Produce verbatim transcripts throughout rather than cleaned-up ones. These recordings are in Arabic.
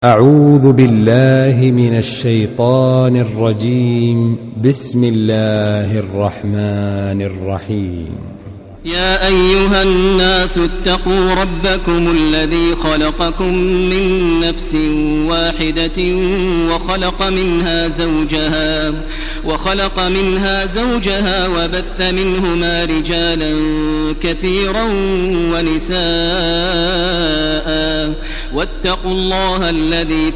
أعوذ بالله من الشيطان الرجيم. بسم الله الرحمن الرحيم. يا أيها الناس اتقوا ربكم الذي خلقكم من نفس واحدة وخلق منها زوجها وخلق منها زوجها وبث منهما رجالا كثيرا ونساء، واتقوا الله الذي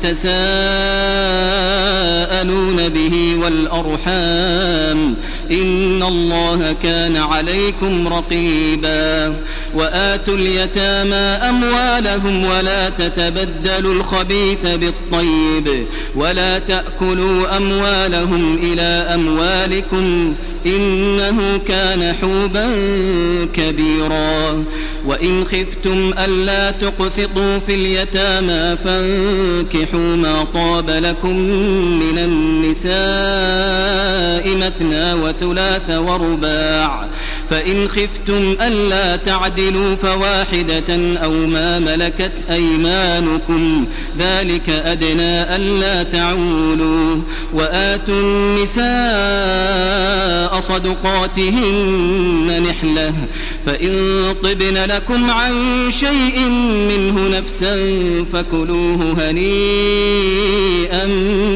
تساءلون به والأرحام، إن الله كان عليكم رقيبا. وآتوا اليتامى أموالهم ولا تتبدلوا الخبيث بالطيب ولا تأكلوا أموالهم إلى أموالكم، إنه كان حوبا كبيرا. وإن خفتم ألا تقسطوا في اليتامى فانكحوا ما طاب لكم من النساء مثنى وثلاث ورباع، فإن خفتم ألا تعدلوا فواحدة أو ما ملكت أيمانكم، ذلك أدنى ألا تعولوا. وآتوا النساء صدقاتهن نحلة، فإن طبن لكم عن شيء منه نفسا فكلوه هنيئا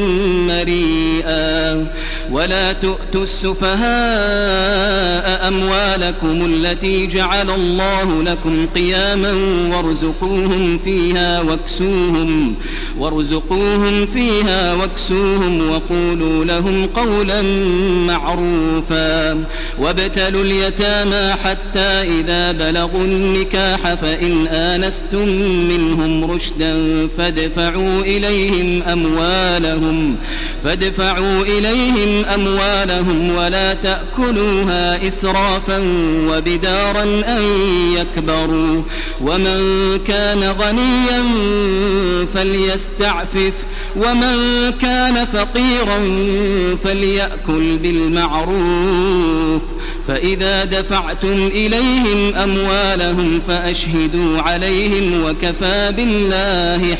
مريئا. ولا تؤتوا السفهاء أموالكم التي جعل الله لكم قياما وارزقوهم فيها واكسوهم وارزقوهم فيها واكسوهم وقولوا لهم قولا معروفا. وابتلوا اليتامى حتى إذا بلغوا النكاح فإن آنستم منهم رشدا فادفعوا إليهم أموالهم فادفعوا إليهم أموالهم ولا تأكلوها إسرافا وبدارا أن يكبروا. ومن كان غنيا فليستعفف ومن كان فقيرا فليأكل بالمعروف. فإذا دفعتم إليهم أموالهم فأشهدوا عليهم وكفى بالله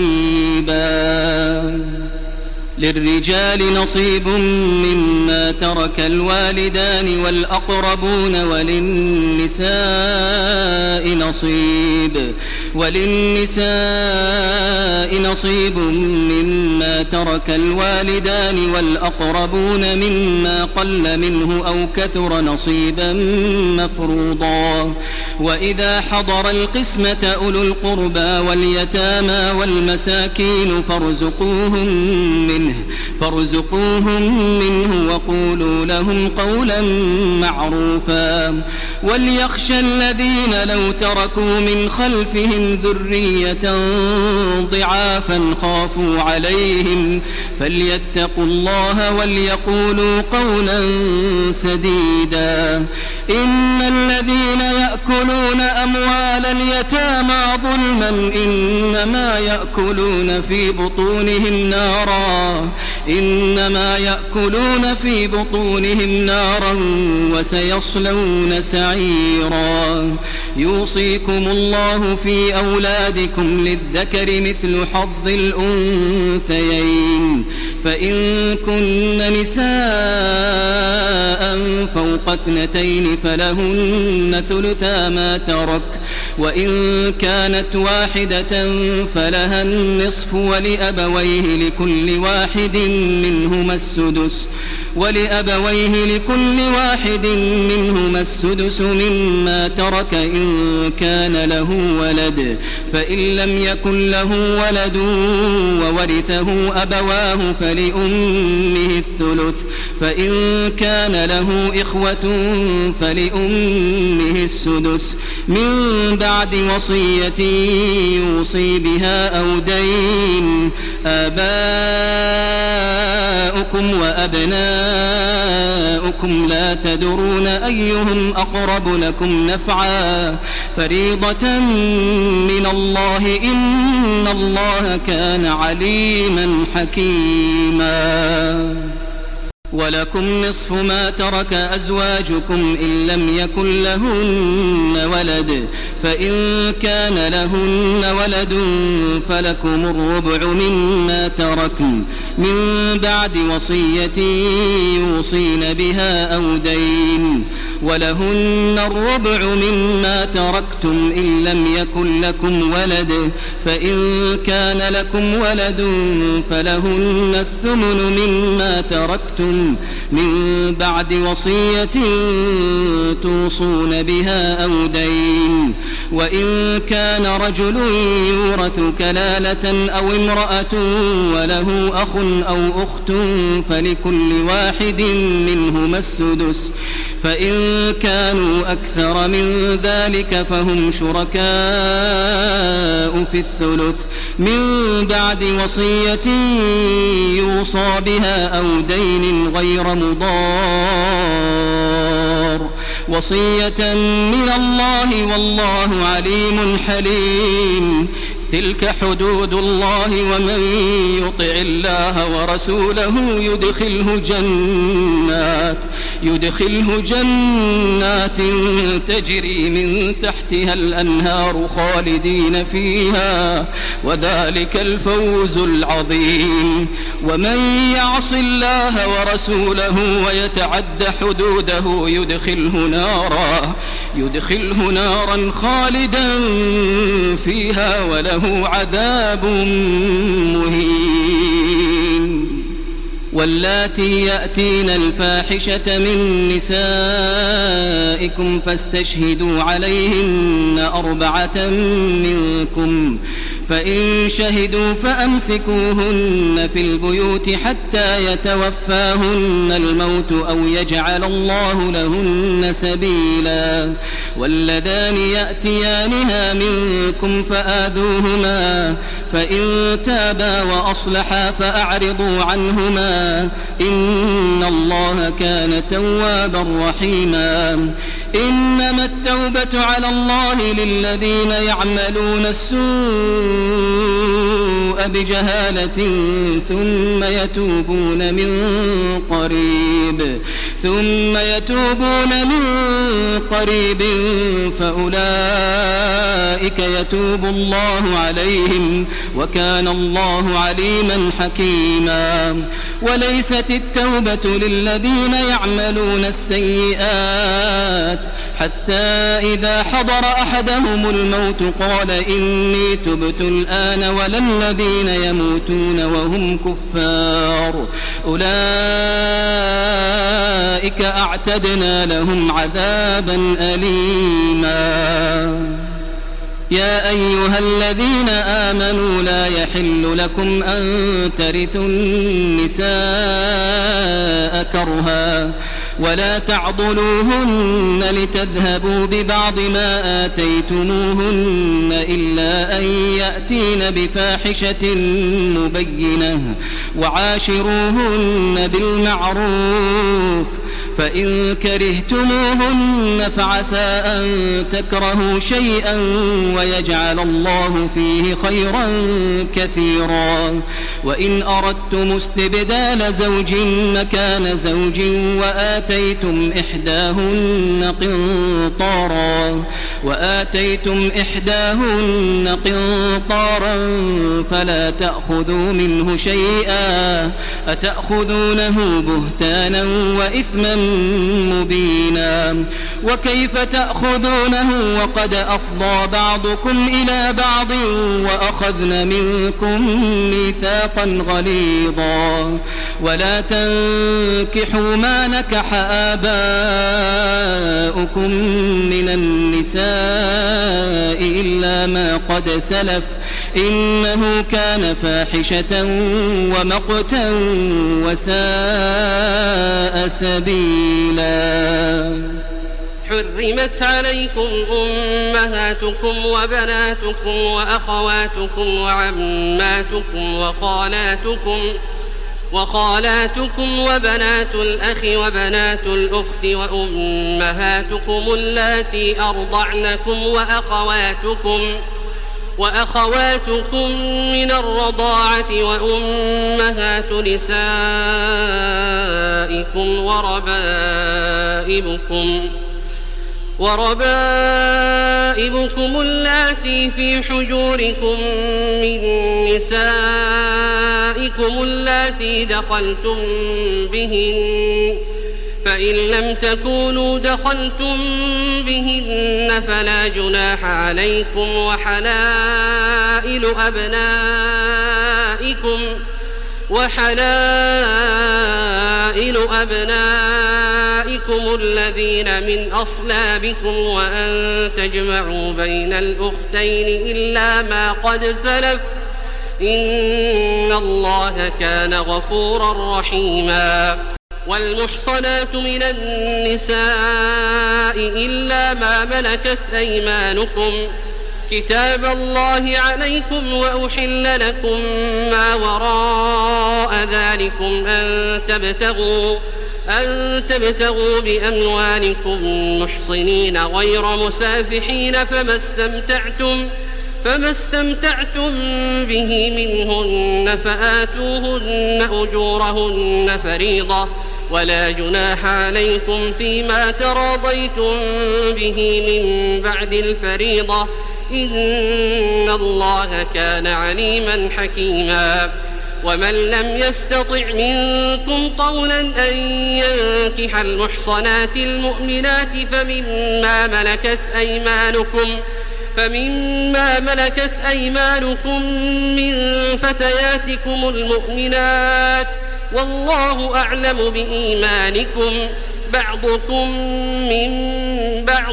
حسيبا. للرجال نصيب مما ترك الوالدان والأقربون وللنساء نصيب وللنساء نصيب مما ترك الوالدان والأقربون مما قل منه أو كثر نصيبا مفروضا. وإذا حضر القسمة أولو القربى واليتامى والمساكين فارزقوهم منه فارزقوهم منه وقولوا لهم قولا معروفا. وليخشى الذين لو تركوا من خلفهم ذرية ضعافا خافوا عليهم فليتقوا الله وليقولوا قولا سديدا. إن الذين يأكلون أموال اليتامى ظلما إنما يأكلون في بطونهم نارا إنما يأكلون في بطونهم نارا وسيصلون سعيرا. يوصيكم الله في أولادكم للذكر مثل حظ الأنثيين، فإن كن نساء فوق اثنتين فلهن ثلثا ما ترك، وإن كانت واحدة فلها النصف ولأبويه لكل واحد منهما السدس ولأبويه لكل واحد منهما السدس مما ترك إن كان له ولد، فإن لم يكن له ولد وورثه أبواه فلأمه الثلث، فإن كان له إخوة فلأمه السدس من بعد وصية يوصي بها أو دين. آباؤكم وأبناؤكم لا تدرون أيهم أقرب لكم نفعا فريضة من الله إن الله كان عليما حكيما. ولكم نصف ما ترك أزواجكم إن لم يكن لهن ولد فإن كان لهن ولد فلكم الربع مما تركن من بعد وصية يوصين بها أو دين ولهن الربع مما تركتم إن لم يكن لكم ولد فإن كان لكم ولد فلهن الثمن مما تركتم من بعد وصية توصون بها أو دين وإن كان رجل يورث كلالة أو امرأة وله أخ أو أخت فلكل واحد منهما السدس فإن كانوا أكثر من ذلك فهم شركاء في الثلث من بعد وصية يوصى بها أو دين غير مضار وصية من الله والله عليم حليم تلك حدود الله ومن يطع الله ورسوله يدخله جنات يدخله جنات تجري من تحتها الأنهار خالدين فيها وذلك الفوز العظيم ومن يعص الله ورسوله ويتعد حدوده يدخله نارا يدخله نارا خالدا فيها وله عذاب مهين واللاتي يأتين الفاحشة من نسائكم فاستشهدوا عليهن أربعة منكم فإن شهدوا فأمسكوهن في البيوت حتى يتوفاهن الموت أو يجعل الله لهن سبيلا واللذان يأتيانها منكم فآذوهما فإن تابا وأصلحا فأعرضوا عنهما إن الله كان توابا رحيما إنما التوبة على الله للذين يعملون السوء بجهالة ثم يتوبون من قريب ثم يتوبون من قريب فأولئك يتوب الله عليهم وكان الله عليما حكيما وليست التوبة للذين يعملون السيئات حتى إذا حضر أحدهم الموت قال إني تبت الآن ولا الذين يموتون وهم كفار أولئك أعتدنا لهم عذابا أليما يا أيها الذين آمنوا لا يحل لكم أن ترثوا النساء كرها ولا تعضلوهن لتذهبوا ببعض ما آتيتموهن إلا أن يأتين بفاحشة مبينة وعاشروهن بالمعروف فإن كرهتموهن فعسى أن تكرهوا شيئا ويجعل الله فيه خيرا كثيرا وإن أردتم استبدال زوج مكان زوج وآتيتم إحداهن قنطارا وآتيتم إحداهن قنطارا فلا تأخذوا منه شيئا أتأخذونه بهتانا وإثما مبينا وكيف تأخذونه وقد أفضى بعضكم إلى بعض وأخذن منكم ميثاقا غليظا ولا تنكحوا ما نكح آباؤكم من النساء إلا ما قد سلف إنه كان فاحشة ومقتا وساء سبيلا حرمت عليكم أمهاتكم وبناتكم وأخواتكم وعماتكم وخالاتكم وخالاتكم وبنات الأخ وبنات الأخت وأمهاتكم اللاتي أرضعنكم وأخواتكم وأخواتكم من الرضاعة وأمهات نسائكم وربائبكم وربائبكم اللاتي في حجوركم من نسائكم اللاتي دخلتم بهن فإن لم تكونوا دخلتم بهن فلا جناح عليكم وحلائل أبنائكم وحلائل أبنائكم الذين من أصلابكم وأن تجمعوا بين الأختين إلا ما قد سلف إن الله كان غفورا رحيما. والمحصنات من النساء إلا ما ملكت أيمانكم كتاب الله عليكم وأحل لكم ما وراء ذلكم أن تبتغوا أن تبتغوا بأموالكم محصنين غير مسافحين فما استمتعتم فما استمتعتم به منهن فآتوهن أجورهن فريضة ولا جناح عليكم فيما تراضيتم به من بعد الفريضة إن الله كان عليما حكيما. ومن لم يستطع منكم طولا أن ينكح المحصنات المؤمنات فمما ملكت أيمانكم فمما ملكت أيمانكم من فتياتكم المؤمنات والله أعلم بإيمانكم بعضكم من بعض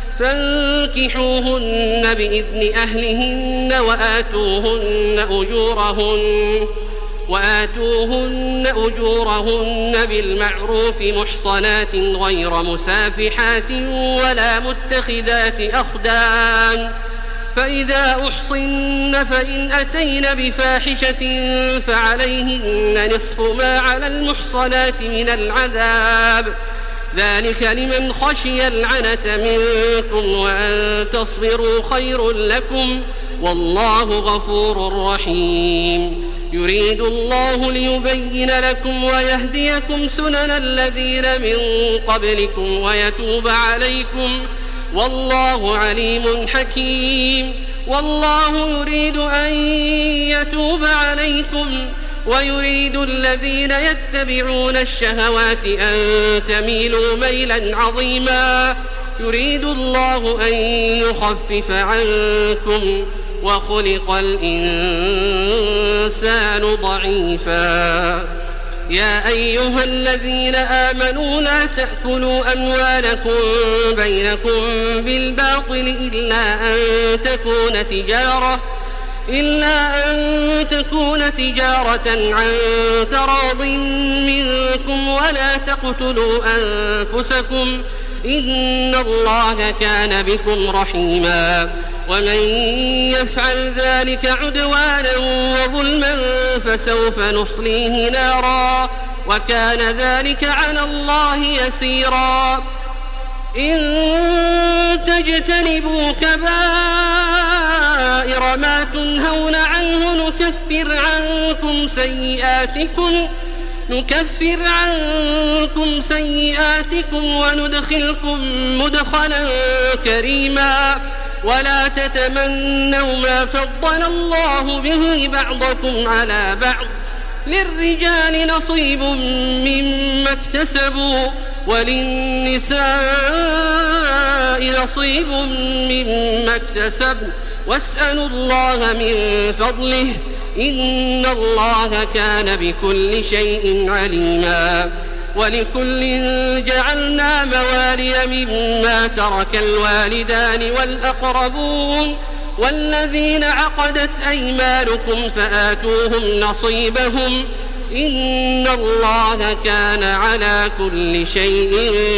فانكحوهن بإذن أهلهن وآتوهن أجورهن وآتوهن أجورهن بالمعروف محصنات غير مسافحات ولا متخذات أخدان فإذا أحصن فإن أتين بفاحشة فعليهن نصف ما على المحصنات من العذاب ذلك لمن خشي العنة منكم وأن تصبروا خير لكم والله غفور رحيم. يريد الله ليبين لكم ويهديكم سنن الذين من قبلكم ويتوب عليكم والله عليم حكيم. والله يريد أن يتوب عليكم ويريد الذين يتبعون الشهوات أن تميلوا ميلا عظيما. يريد الله أن يخفف عنكم وخلق الإنسان ضعيفا. يا أيها الذين آمنوا لا تأكلوا أموالكم بينكم بالباطل إلا أن تكون تجارة إلا أن تكون تجارة عن تراض منكم ولا تقتلوا أنفسكم إن الله كان بكم رحيما. ومن يفعل ذلك عدوانا وظلما فسوف نصليه نارا وكان ذلك على الله يسيرا. إن تجتنبوا كبائر ما تنهون عنه نكفر عنكم سيئاتكم نكفر عنكم سيئاتكم وندخلكم مدخلا كريما. ولا تتمنوا ما فضل الله به بعضكم على بعض للرجال نصيب مما اكتسبوا وللنساء نصيب مما اكتسبن واسألوا الله من فضله إن الله كان بكل شيء عليما. ولكل جعلنا موالي مما ترك الوالدان والأقربون والذين عقدت أيمانكم فآتوهم نصيبهم إن الله كان على كل شيء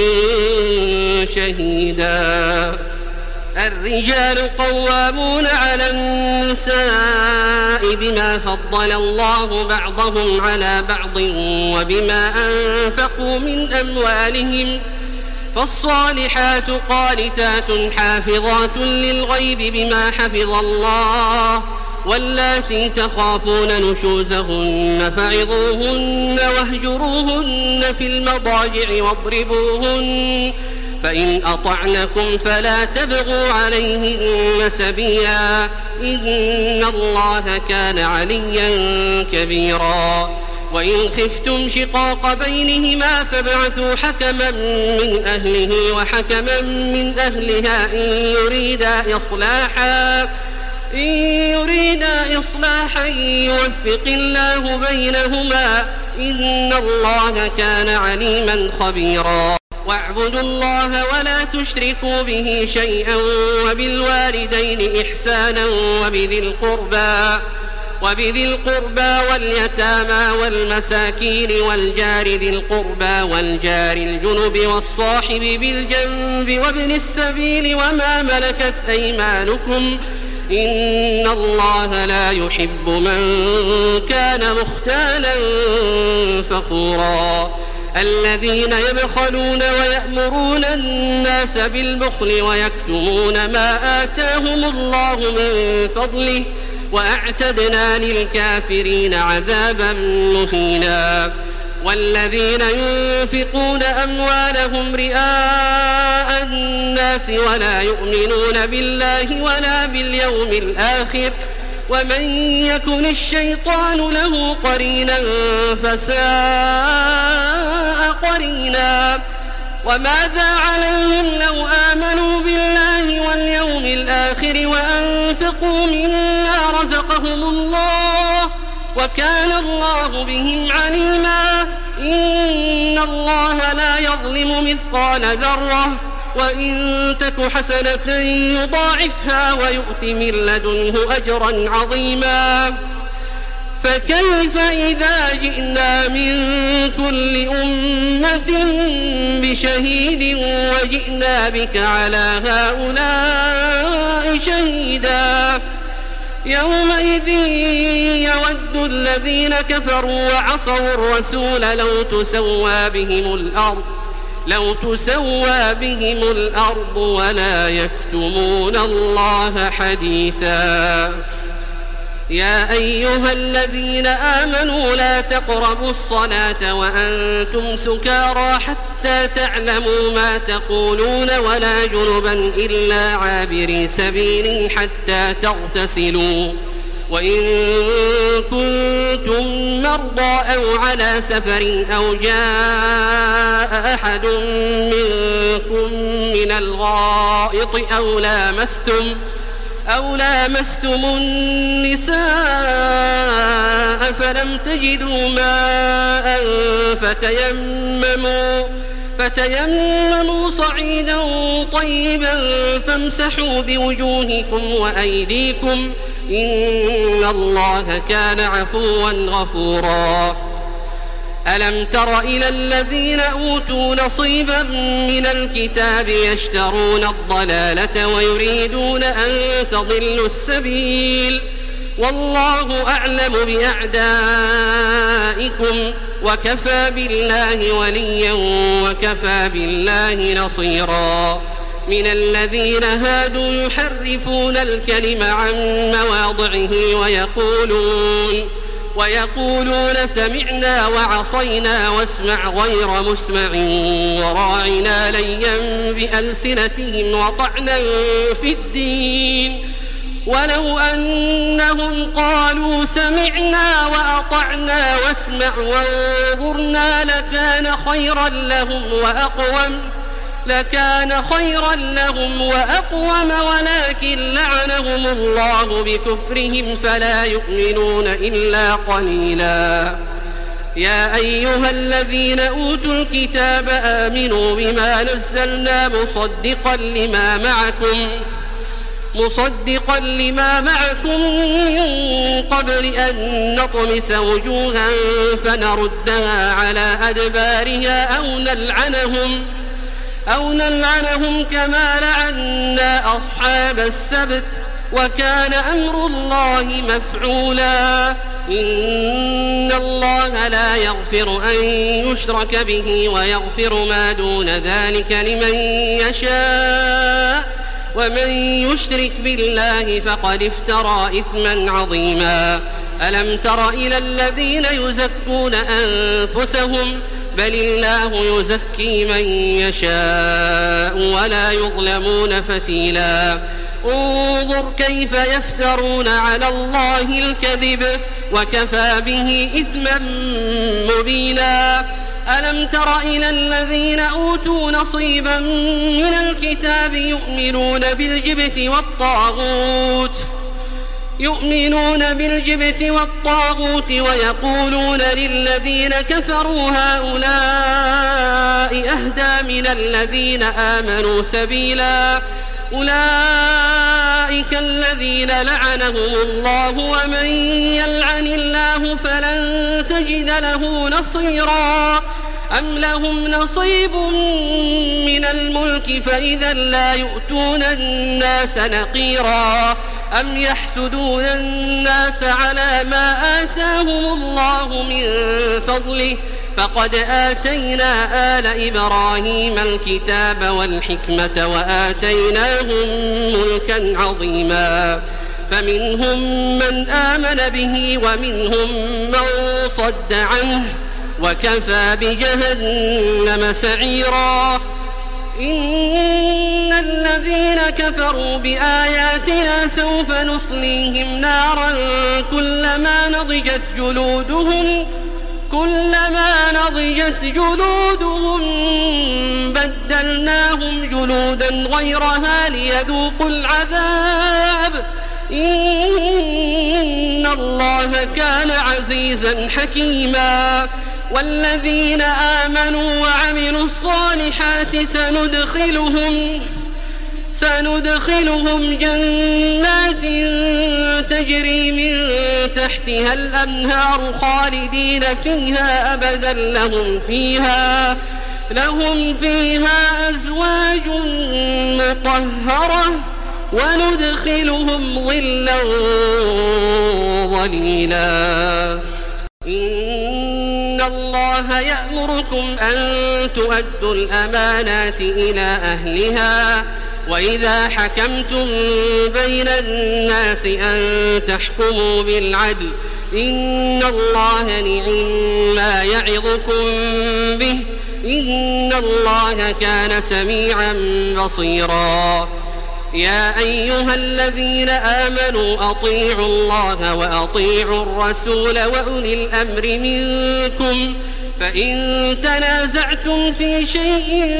شهيدا. الرجال قوامون على النساء بما فضل الله بعضهم على بعض وبما أنفقوا من أموالهم فالصالحات قانتات حافظات للغيب بما حفظ الله واللاتي تخافون نشوزهن فعظوهن واهجروهن في المضاجع واضربوهن فإن أطعنكم فلا تبغوا عليهن سبيلا إن الله كان عليا كبيرا وإن خفتم شقاق بينهما فابعثوا حكما من أهله وحكما من أهلها إن يريدا إصلاحا إن يريدا إصلاحا يوفق الله بينهما إن الله كان عليما خبيرا واعبدوا الله ولا تشركوا به شيئا وبالوالدين إحسانا وبذي القربى وبذي القربى واليتامى والمساكين والجار ذي القربى والجار الجنب والصاحب بالجنب وابن السبيل وما ملكت أيمانكم إن الله لا يحب من كان مختالا فخورا الذين يبخلون ويأمرون الناس بالبخل ويكتمون ما آتاهم الله من فضله وأعتدنا للكافرين عذابا مهينا والذين ينفقون أموالهم رئاء الناس ولا يؤمنون بالله ولا باليوم الآخر ومن يكن الشيطان له قرينا فساء قرينا وماذا عليهم لو آمنوا بالله واليوم الآخر وأنفقوا مما رزقهم الله وكان الله بهم عليما إن الله لا يظلم مثقال ذرة وإن تك حسنة يضاعفها ويؤت من لدنه أجرا عظيما فكيف إذا جئنا من كل أمة بشهيد وجئنا بك على هؤلاء شهيدا يومئذ يود الذين كفروا وعصوا الرسول لو تسوى بهم الأرض لو تسوى بهم الأرض ولا يكتمون الله حديثا يا أيها الذين آمنوا لا تقربوا الصلاة وأنتم سكارى حتى تعلموا ما تقولون ولا جنبا إلا عابري سبيل حتى تغتسلوا وإن كنتم مرضى أو على سفر أو جاء أحد منكم من الغائط أو لامستم أو لامستم النساء فلم تجدوا ماء فتيمموا فتيمموا صعيدا طيبا فامسحوا بوجوهكم وأيديكم إن الله كان عفوا غفورا ألم تر إلى الذين أوتوا نصيبا من الكتاب يشترون الضلالة ويريدون أن تضلوا السبيل والله أعلم بأعدائكم وكفى بالله وليا وكفى بالله نصيرا من الذين هادوا يحرفون الكلم عن مواضعه ويقولون ويقولون سمعنا وعصينا واسمع غير مسمع وراعنا ليا بألسنتهم وطعنا في الدين ولو أنهم قالوا سمعنا وأطعنا واسمع وانظرنا لكان خيرا لهم وأقوم لكان خيرا لهم وأقوم ولكن لعنهم الله بكفرهم فلا يؤمنون إلا قليلا يا أيها الذين أوتوا الكتاب آمنوا بما نزلنا مصدقا لما معكم مصدقا لما معكم من قبل أن نطمس وجوها فنردها على أدبارها أو نلعنهم أو نلعنهم كما لعنا أصحاب السبت وكان أمر الله مفعولا إن الله لا يغفر أن يشرك به ويغفر ما دون ذلك لمن يشاء ومن يشرك بالله فقد افترى إثما عظيما. ألم تر إلى الذين يزكون أنفسهم بل الله يزكي من يشاء ولا يظلمون فتيلا. انظر كيف يفترون على الله الكذب وكفى به إثما مبينا. ألم تر إلى الذين أوتوا نصيبا من الكتاب يؤمنون بالجبت والطاغوت يؤمنون بالجبت والطاغوت ويقولون للذين كفروا هؤلاء أهدى من الذين آمنوا سبيلا. أولئك الذين لعنهم الله ومن يلعن الله فلن تجد له نصيرا. أم لهم نصيب من الملك فإذا لا يؤتون الناس نقيرا. أم يحسدون الناس على ما آتاهم الله من فضله فقد آتينا آل إبراهيم الكتاب والحكمة وآتيناهم ملكا عظيما. فمنهم من آمن به ومنهم من صد عنه وكفى بجهنم سعيرا. إن الذين كفروا بآياتنا سوف نصليهم نارا كلما نضجت جلودهم كلما نضجت جلودهم بدلناهم جلودا غيرها ليذوقوا العذاب إن الله كان عزيزا حكيما. والذين آمنوا وعملوا الصالحات سندخلهم سندخلهم جنات تجري من تحتها الأنهار خالدين فيها أبدا لهم فيها لهم فيها أزواج مطهرة وندخلهم ظلا ظليلا. إن الله يأمركم أن تؤدوا الأمانات إلى أهلها وإذا حكمتم بين الناس أن تحكموا بالعدل إن الله نعم ما يعظكم به إن الله كان سميعا بصيرا. يا أيها الذين آمنوا أطيعوا الله وأطيعوا الرسول وأولي الأمر منكم فإن تنازعتم في شيء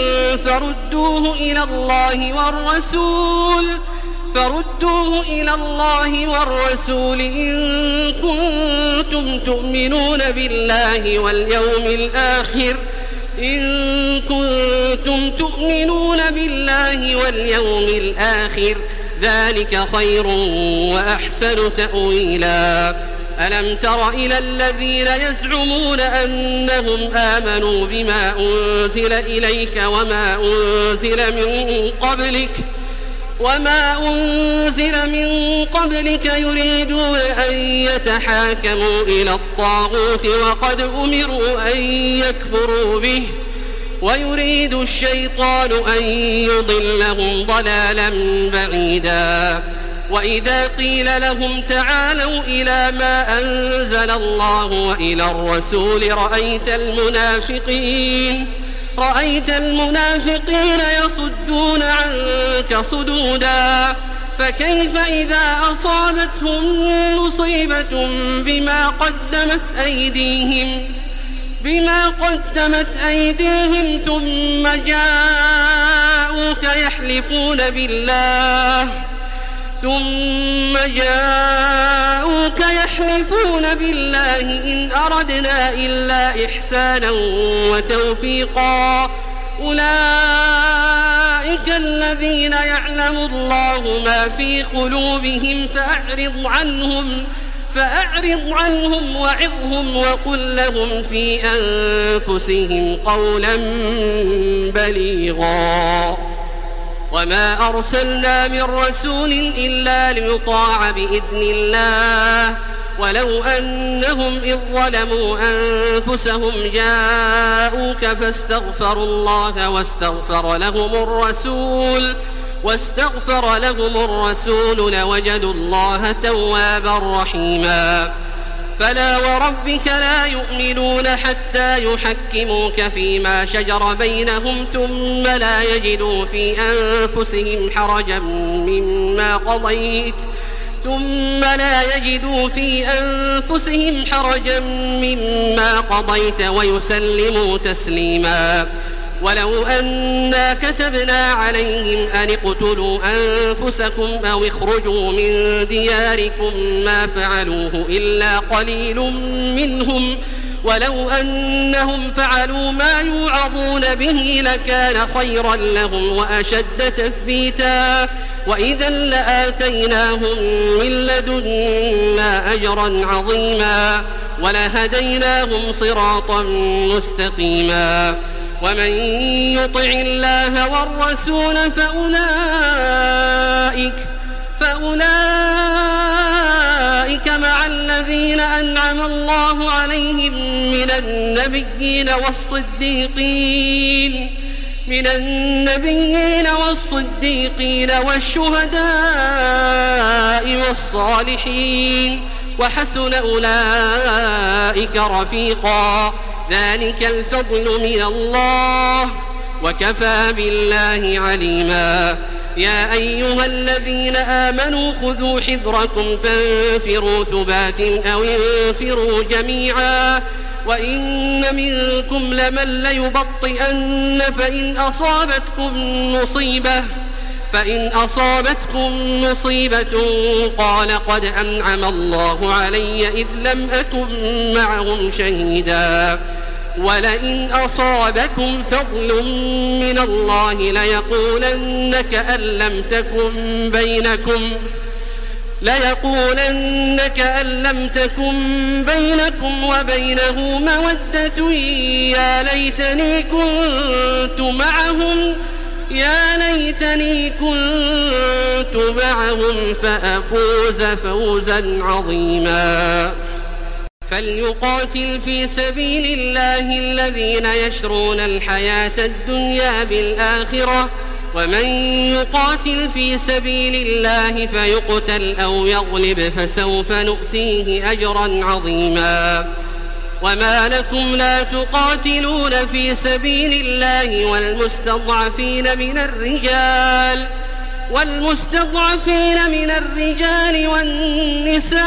فردوه إلى الله والرسول فردوه إلى الله والرسول إن كنتم تؤمنون بالله واليوم الآخر إن كنتم تؤمنون بالله واليوم الآخر ذلك خير وأحسن تأويلا. ألم تر إلى الذين يزعمون أنهم آمنوا بما أنزل إليك وما أنزل من قبلك وما أنزل من قبلك يريدون أن يتحاكموا إلى الطاغوت وقد أمروا أن يكفروا به ويريد الشيطان أن يضلهم ضلالا بعيدا. وإذا قيل لهم تعالوا إلى ما أنزل الله وإلى الرسول رأيت المنافقين رأيت المنافقين يصدون عنك صدودا. فكيف إذا أصابتهم مصيبة بما قدمت أيديهم بما قدمت أيديهم ثم جاءوك يحلفون بالله ثم جاءوك يحلفون بالله إن أردنا إلا إحسانا وتوفيقا أولئك الذين يعلم الله ما في قلوبهم فأعرض عنهم فأعرض عنهم وعظهم وقل لهم في أنفسهم قولا بليغا. وما أرسلنا من رسول إلا ليطاع بإذن الله ولو أنهم إذ ظلموا أنفسهم جاءوك فاستغفروا الله واستغفر لهم الرسول واستغفر لهم الرسول لوجدوا الله توابا رحيما. فلا وربك لا يؤمنون حتى يحكموك فيما شجر بينهم ثم لا يجدوا في أنفسهم حرجا مما قضيت ثم لا يجدوا في أنفسهم حرجا مما قضيت ويسلموا تسليما. ولو أنا كتبنا عليهم أن اقتلوا أنفسكم أو اخرجوا من دياركم ما فعلوه إلا قليل منهم ولو أنهم فعلوا ما يوعظون به لكان خيرا لهم وأشد تثبيتا وإذا لآتيناهم من لدنا أجرا عظيما ولهديناهم صراطا مستقيما. ومن يطع الله والرسول فأولئك, فأولئك مع الذين أنعم الله عليهم من النبيين والصديقين من النبيين والصديقين والشهداء والصالحين وحسن أولئك رفيقا. ذلك الفضل من الله وكفى بالله عليما. يا أيها الذين آمنوا خذوا حذركم فانفروا ثبات أو انفروا جميعا وإن منكم لمن ليبطئن فإن أصابتكم مصيبة فإن أصابتكم مصيبة قال قد أنعم الله علي إذ لم أكن معهم شهيدا ولئن أصابكم فضل من الله ليقولن كأن لم تكن بينكم ليقولن كأن لم تكن بينكم وبينه مودة يا ليتني كنت معهم يا ليتني كنت معهم فأفوز فوزا عظيما. فليقاتل في سبيل الله الذين يشرون الحياة الدنيا بالآخرة ومن يقاتل في سبيل الله فيقتل أو يغلب فسوف نؤتيه أجرا عظيما. وما لكم لا تقاتلون في سبيل الله والمستضعفين من الرجال والمستضعفين من الرجال والنساء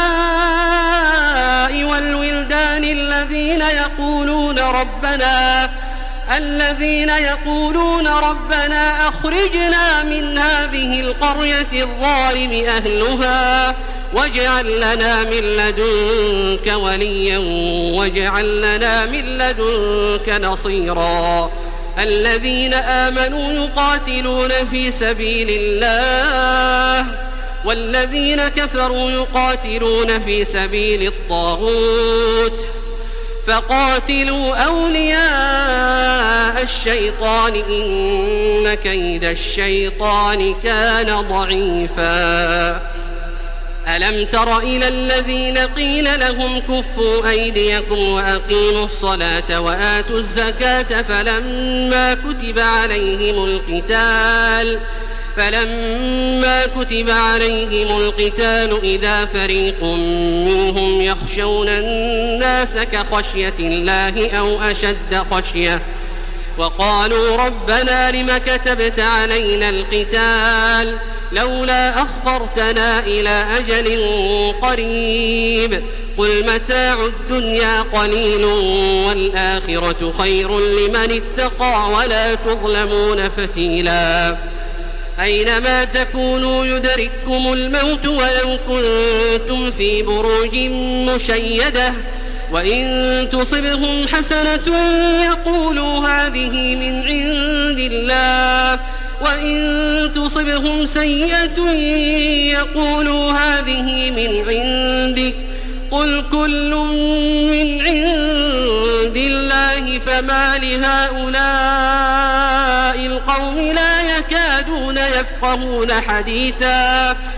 والولدان الذين يقولون ربنا الذين يقولون ربنا أخرجنا من هذه القرية الظالم أهلها واجعل لنا من لدنك وليا واجعل لنا من لدنك نصيرا. الذين آمنوا يقاتلون في سبيل الله والذين كفروا يقاتلون في سبيل الطاغوت فقاتلوا أولياء الشيطان إن كيد الشيطان كان ضعيفا. ألم تر إلى الذين قيل لهم كفوا أيديكم وأقيموا الصلاة وآتوا الزكاة فلما كتب عليهم القتال فلما كتب عليهم القتال إذا فريق منهم يخشون الناس كخشية الله أو أشد خشية وقالوا ربنا لم كتبت علينا القتال لولا أخرتنا إلى أجل قريب قل متاع الدنيا قليل والآخرة خير لمن اتقى ولا تظلمون فتيلا. أينما تكونوا يدرككم الموت ولو كنتم في بروج مشيدة وإن تصبهم حسنة يقولوا هذه من عند الله وإن تصبهم سيئة يقولوا هذه من عندك قل كل من عند الله فما لهؤلاء القوم لا يكادون يفقهون حديثا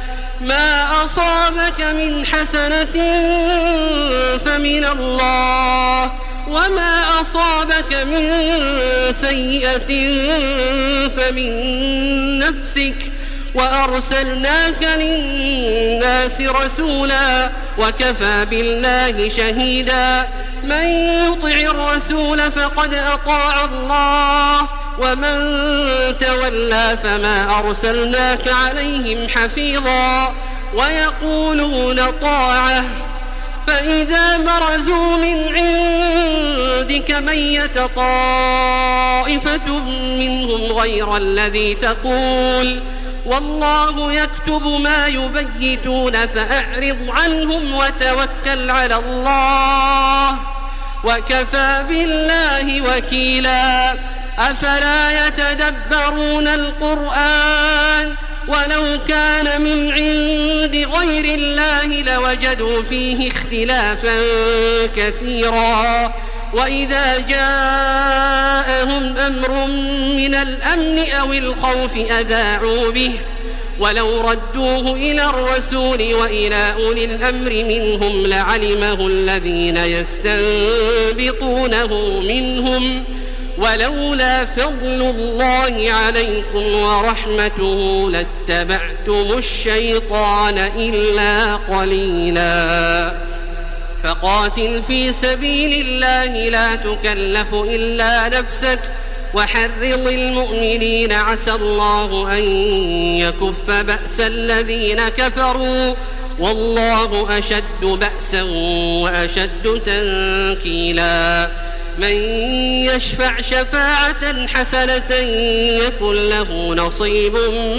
ما أصابك من حسنة فمن الله وما أصابك من سيئة فمن نفسك وأرسلناك للناس رسولا وكفى بالله شهيدا من يطع الرسول فقد أطاع الله ومن تولى فما أرسلناك عليهم حفيظا ويقولون طاعة فإذا برزوا من عندك ميت طائفة منهم غير الذي تقول والله يكتب ما يبيتون فأعرض عنهم وتوكل على الله وكفى بالله وكيلا أفلا يتدبرون القرآن ولو كان من عند غير الله لوجدوا فيه اختلافا كثيرا وإذا جاءهم أمر من الأمن أو الخوف أذاعوا به ولو ردوه إلى الرسول وإلى أولي الأمر منهم لعلمه الذين يستنبطونه منهم ولولا فضل الله عليكم ورحمته لاتبعتم الشيطان إلا قليلا فقاتل في سبيل الله لا تكلف إلا نفسك وحرض المؤمنين عسى الله أن يكف بأس الذين كفروا والله أشد بأسا وأشد تنكيلا من يشفع شفاعة حسنة يكن له نصيب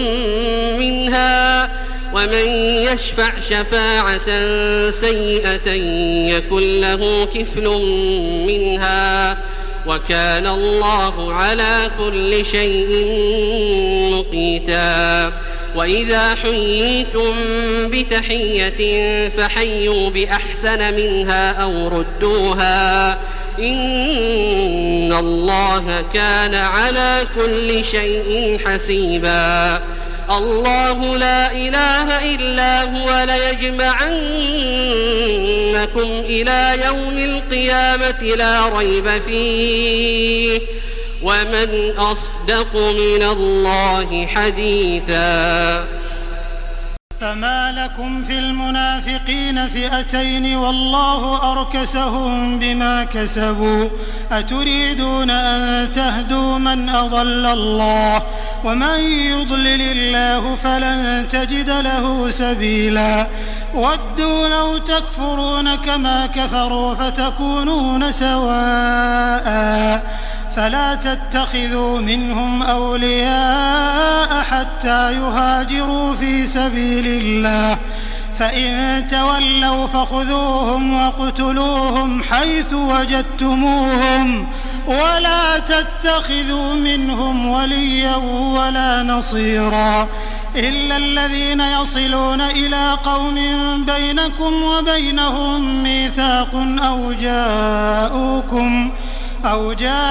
منها ومن يشفع شفاعة سيئة يكن له كفل منها وكان الله على كل شيء مقيتا وإذا حييتم بتحية فحيوا بأحسن منها أو ردوها إن الله كان على كل شيء حسيبا الله لا إله إلا هو ليجمعنكم إلى يوم القيامة لا ريب فيه ومن أصدق من الله حديثا فما لكم في المنافقين فئتين والله أركسهم بما كسبوا أتريدون أن تهدوا من أضل الله ومن يضلل الله فلن تجد له سبيلا ودوا لو تكفرون كما كفروا فتكونون سواء فلا تتخذوا منهم أولياء حتى يهاجروا في سبيل الله فإن تولوا فخذوهم واقتلوهم حيث وجدتموهم ولا تتخذوا منهم وليا ولا نصيرا إلا الذين يصلون إلى قوم بينكم وبينهم ميثاق أو جاءوكم أو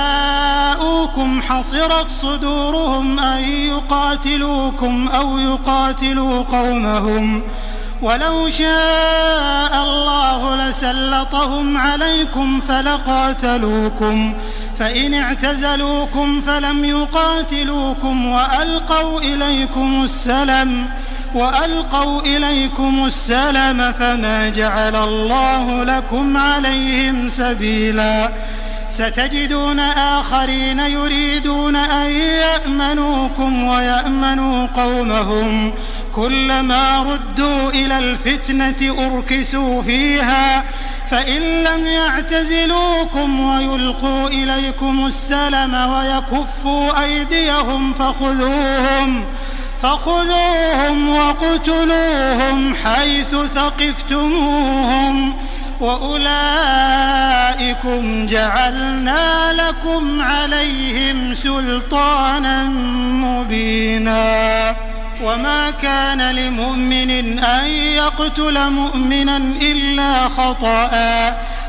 جاءوكم حصرت صدورهم أن يقاتلوكم أو يقاتلوا قومهم ولو شاء الله لسلطهم عليكم فلقاتلوكم فإن اعتزلوكم فلم يقاتلوكم وألقوا إليكم السلم وألقوا إليكم السلم فما جعل الله لكم عليهم سبيلا ستجدون آخرين يريدون أن يأمنوكم ويأمنوا قومهم كلما ردوا إلى الفتنة أركسوا فيها فإن لم يعتزلوكم ويلقوا إليكم السلم ويكفوا أيديهم فخذوهم فخذوهم وقتلوهم حيث ثقفتموهم وأولئكم جعلنا لكم عليهم سلطانا مبينا وما كان لمؤمن أن يقتل مؤمنا إلا خطأ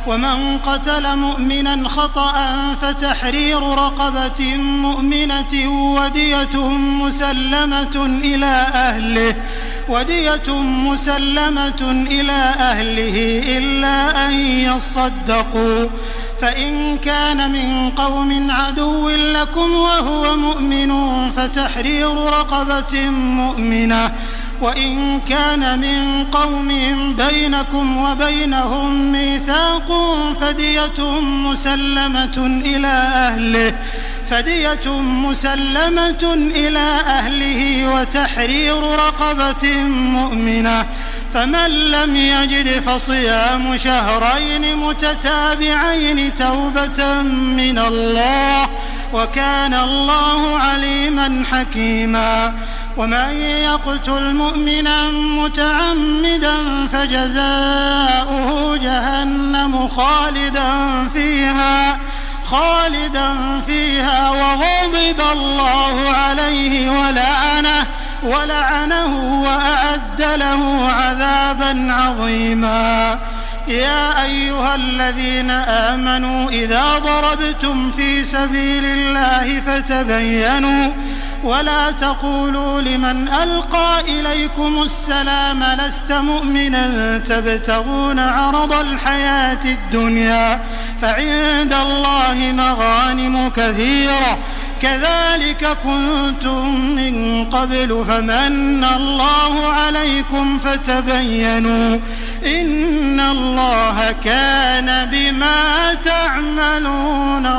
ومن قتل مؤمنا خطأ فتحرير رقبة مؤمنة ودية مسلمة إلى أهله ودية مسلمة إلى أهله إلا أن يصدقوا فإن كان من قوم عدو لكم وهو مؤمن فتحرير رقبة مؤمنة وإن كان من قوم بينكم وبينهم ميثاق فدية مسلمة إلى أهله فدية مسلمة إلى أهله وتحرير رقبة مؤمنة فمن لم يجد فصيام شهرين متتابعين توبة من الله وكان الله عليما حكيما ومن يقتل مؤمنا متعمدا فجزاؤه جهنم خالدا فيها خالدا فيها وغضب الله عليه ولعنه ولعنه وأعد له عذابا عظيما يا أيها الذين آمنوا إذا ضربتم في سبيل الله فتبينوا ولا تقولوا لمن ألقى إليكم السلام لست مؤمنا تبتغون عرض الحياة الدنيا فعند الله مغانم كثيرة كذلك كنتم من قبل فمن الله عليكم فتبينوا إن الله كان بما تعملون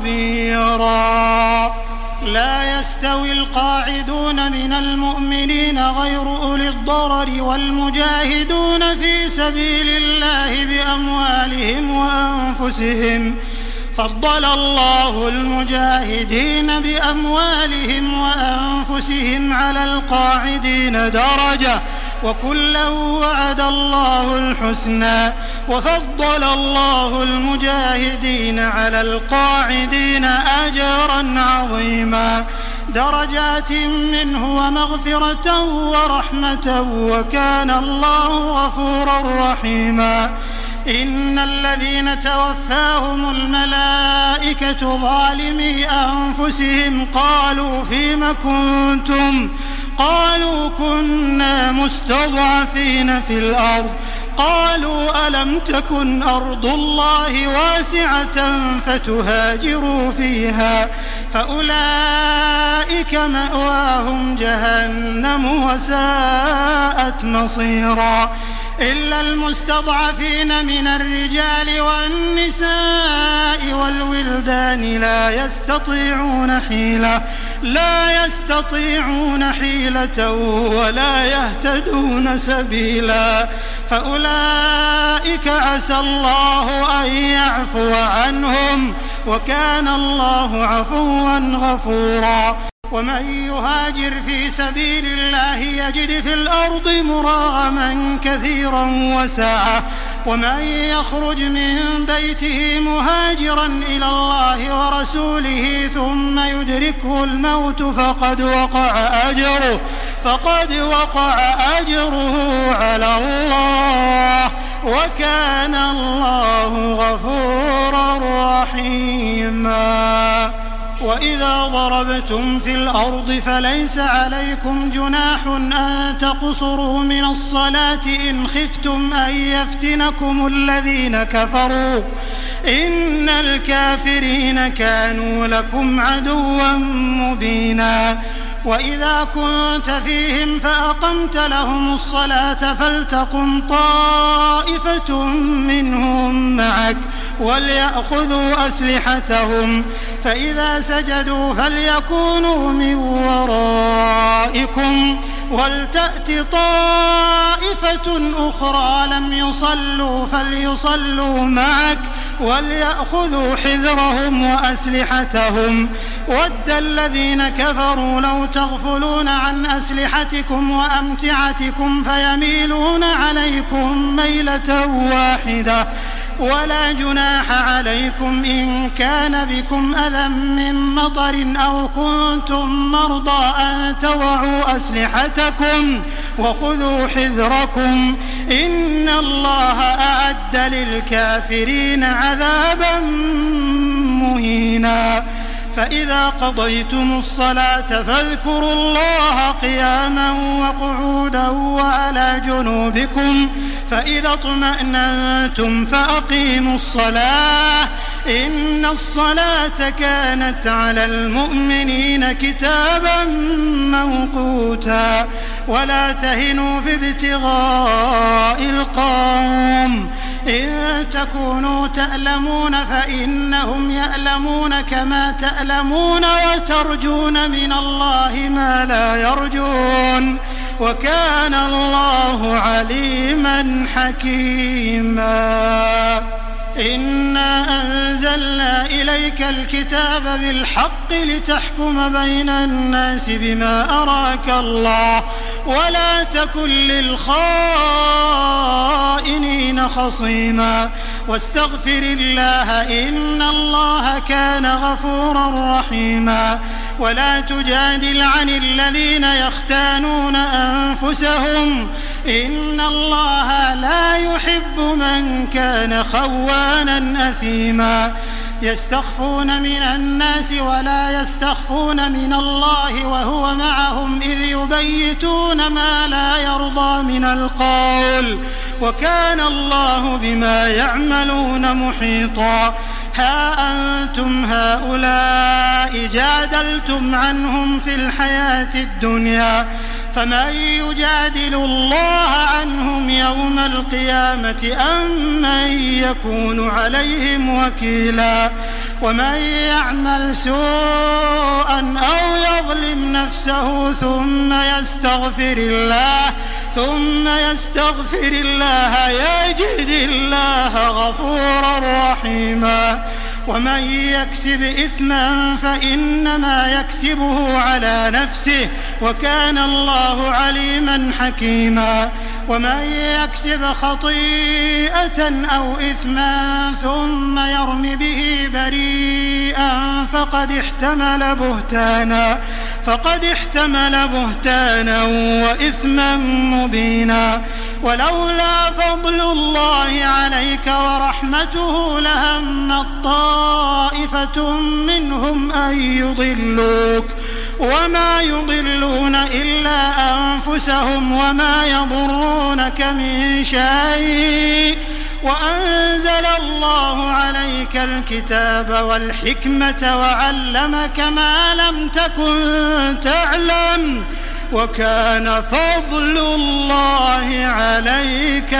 خبيرا لا يستوي القاعدون من المؤمنين غير أولي الضرر والمجاهدون في سبيل الله بأموالهم وأنفسهم فضل الله المجاهدين بأموالهم وأنفسهم على القاعدين درجة وكلا وعد الله الحسنى وفضل الله المجاهدين على القاعدين أجرا عظيما درجات منه ومغفرة ورحمة وكان الله غفورا رحيما إن الذين توفاهم الملائكة ظالمي أنفسهم قالوا فيم كنتم قالوا كنا مستضعفين في الأرض قالوا ألم تكن أرض الله واسعة فتهاجروا فيها فأولئك مأواهم جهنم وساءت مصيرا إلا المستضعفين من الرجال والنساء والولدان لا يستطيعون حيلة لا يستطيعون حيلة ولا يهتدون سبيلا فأولئك عسى الله أن يعفو عنهم وكان الله عفوا غفورا ومن يهاجر في سبيل الله يجد في الأرض مراغما كثيرا وسعة ومن يخرج من بيته مهاجرا إلى الله ورسوله ثم يدركه الموت فقد وقع أجره فقد وقع أجره على الله وكان الله غفورا رحيما وإذا ضربتم في الأرض فليس عليكم جناح أن تقصروا من الصلاة إن خفتم أن يفتنكم الذين كفروا إن الكافرين كانوا لكم عدوا مبينا وإذا كنت فيهم فأقمت لهم الصلاة فلتقم طائفة منهم معك وليأخذوا أسلحتهم فإذا سجدوا فليكونوا من ورائكم ولتأت طائفة أخرى لم يصلوا فليصلوا معك وليأخذوا حذرهم وأسلحتهم ود الذين كفروا لو تغفلون عن أسلحتكم وأمتعتكم فيميلون عليكم ميلة واحدة ولا جناح عليكم إن كان بكم أذى من مطر أو كنتم مرضى أن تضعوا أسلحتكم وخذوا حذركم إن الله أعد للكافرين عذابا مهينا. فإذا قضيتم الصلاة فاذكروا الله قياما وقعودا وعلى جنوبكم فإذا اطمأننتم فأقيموا الصلاة إن الصلاة كانت على المؤمنين كتابا موقوتا. ولا تهنوا في ابتغاء القوم إن تكونوا تألمون فإنهم يألمون كما تألمون وترجون من الله ما لا يرجون وكان الله عليما حكيما. إنا أنزلنا إليك الكتاب بالحق لتحكم بين الناس بما أراك الله ولا تكن للخائنين خصيما واستغفر الله إن الله كان غفورا رحيما. ولا تجادل عن الذين يختانون أنفسهم إن الله لا يحب من كان خوانا أثيما. يستخفون من الناس ولا يستخفون من الله وهو معهم إذ يبيتون ما لا يرضى من القول وكان الله بما يعملون محيطا. ها أنتم هؤلاء جادلتم عنهم في الحياة الدنيا فمن يجادل الله عنهم يوم القيامة أم من يكون عليهم وكيلا. ومن يعمل سوءا أو يظلم نفسه ثم يستغفر الله ثم يستغفر الله يجد الله غفورا رحيما. ومن يكسب إثما فإنما يكسبه على نفسه وكان الله عليما حكيما. ومن يكسب خطيئة أو إثما ثم يرم به بريئا فقد احتمل بهتانا فقد احتمل بهتانا وإثما مبينا. ولولا فضل الله عليك ورحمته لهم طائفة منهم أن يضلوك وما يضلون إلا أنفسهم وما يضرونك من شيء وأنزل الله عليك الكتاب والحكمة وعلمك ما لم تكن تعلم وكان فضل الله عليك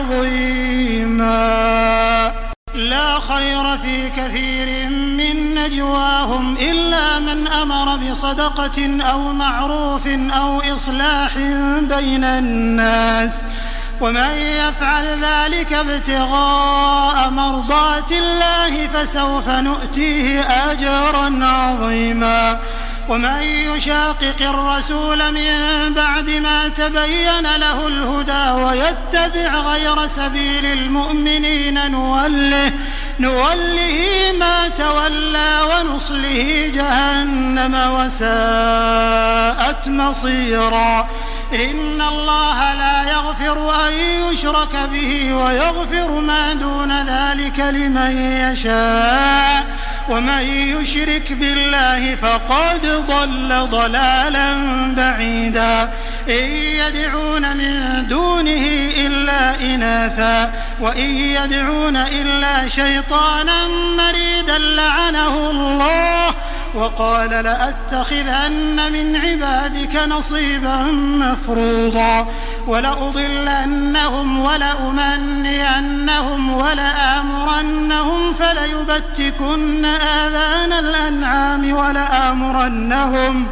عظيما. لا خير في كثير من نجواهم إلا من أمر بصدقة أو معروف أو إصلاح بين الناس ومن يفعل ذلك ابتغاء مرضات الله فسوف نؤتيه أجرا عظيما. ومن يشاقق الرسول من بعد ما تبين له الهدى ويتبع غير سبيل المؤمنين نوله, نوله ما تولى ونصله جهنم وساءت مصيرا. إن الله لا يغفر أن يشرك به ويغفر ما دون ذلك لمن يشاء ومن يشرك بالله فقد ضل ضلالا بعيدا. إن يدعون من دونه إلا إناثا وإن يدعون إلا شيطانا مريدا لعنه الله وقال لأتخذن من عبادك نصيبا مفروضا ولأضلنهم ولأمنينهم ولآمرنهم فليبتكن آذان الأنعام ولآمرنهم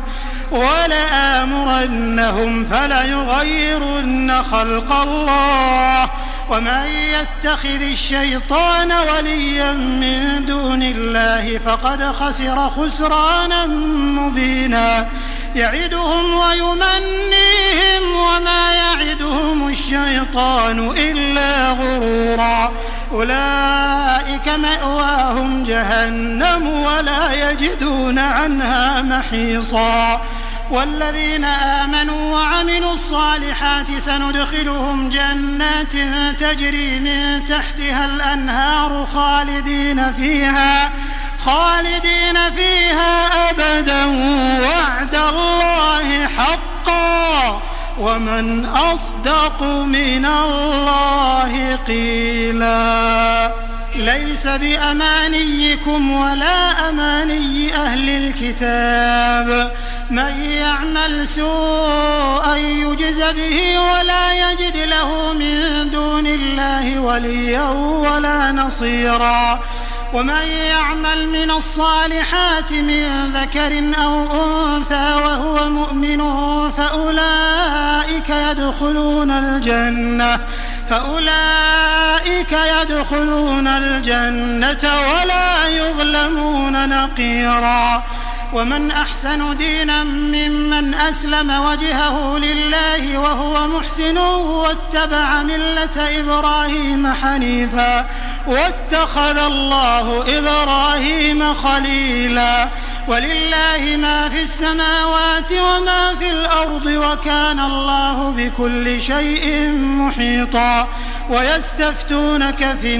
ولآمرنهم فليغيرن خلق الله ومن يتخذ الشيطان وليا من دون الله فقد خسر خسرانا مبينا. يعدهم ويمنيهم وما يعدهم الشيطان إلا غرورا أولئك مأواهم جهنم ولا يجدون عنها محيصا والذين آمنوا وعملوا الصالحات سندخلهم جنات تجري من تحتها الأنهار خالدين فيها خالدين فيها أبدا وعد الله حقا ومن أصدق من الله قيلا ليس بأمانيكم ولا أماني أهل الكتاب من يعمل سوءا يجز به ولا يجد له من دون الله وليا ولا نصيرا ومن يعمل من الصالحات من ذكر أو أنثى وهو مؤمن فأولئك يدخلون الجنة فأولئك يدخلون الجنة ولا يظلمون نقيرا ومن أحسن دينا ممن أسلم وجهه لله وهو محسن واتبع ملة إبراهيم حنيفا واتخذ الله إبراهيم خليلا ولله ما في السماوات وما في الأرض وكان الله بكل شيء محيطا ويستفتونك في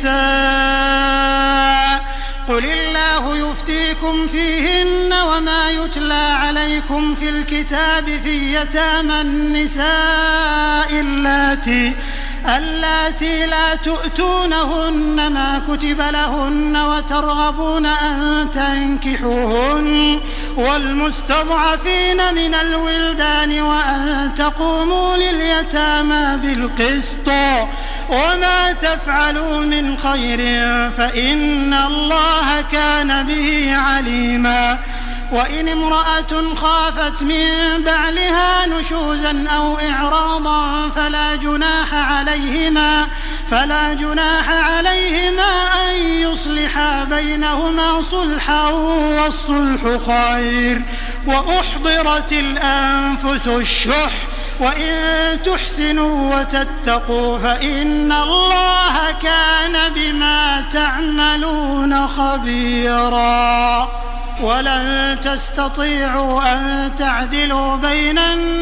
النساء قل الله يفتيكم فيهن وما يتلى عليكم في الكتاب في يتامى النساء اللاتي اللاتي لا تؤتونهن ما كتب لهن وترغبون أن تنكحوهن والمستضعفين من الولدان وأن تقوموا لليتامى بالقسط وما تفعلوا من خير فإن الله كان به عليما وإن امرأة خافت من بعلها نشوزا أو إعراضا فلا جناح عليهما فلا جناح عليهما أن يصلحا بينهما صلحا والصلح خير وأحضرت الأنفس الشح وإن تحسنوا وتتقوا فإن الله كان بما تعملون خبيرا ولن تستطيعوا أن تعدلوا بين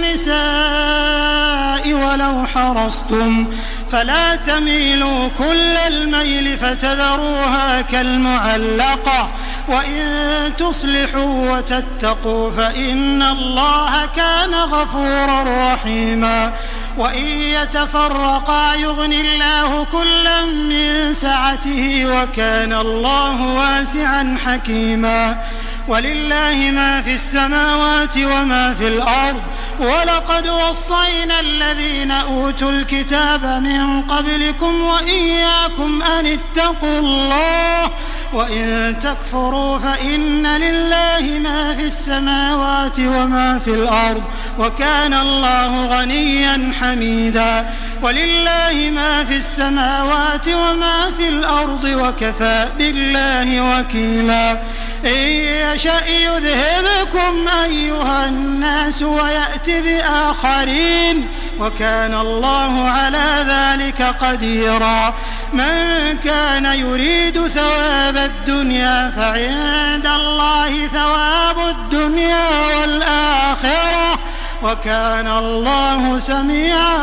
النساء ولو حرصتم فلا تميلوا كل الميل فتذروها كالمعلقة وإن تصلحوا وتتقوا فإن الله كان غفورا رحيما وإن يتفرقا يغن الله كلا من سعته وكان الله واسعا حكيما ولله ما في السماوات وما في الأرض ولقد وصينا الذين أوتوا الكتاب من قبلكم وإياكم أن اتقوا الله وإن تكفروا فإن لله ما في السماوات وما في الأرض وكان الله غنيا حميدا ولله ما في السماوات وما في الأرض وكفى بالله وكيلا إن يشأ يذهبكم أيها الناس ويأتي بآخرين وكان الله على ذلك قديرا من كان يريد ثواب الدنيا فعند الله ثواب الدنيا والآخرة وكان الله سميعا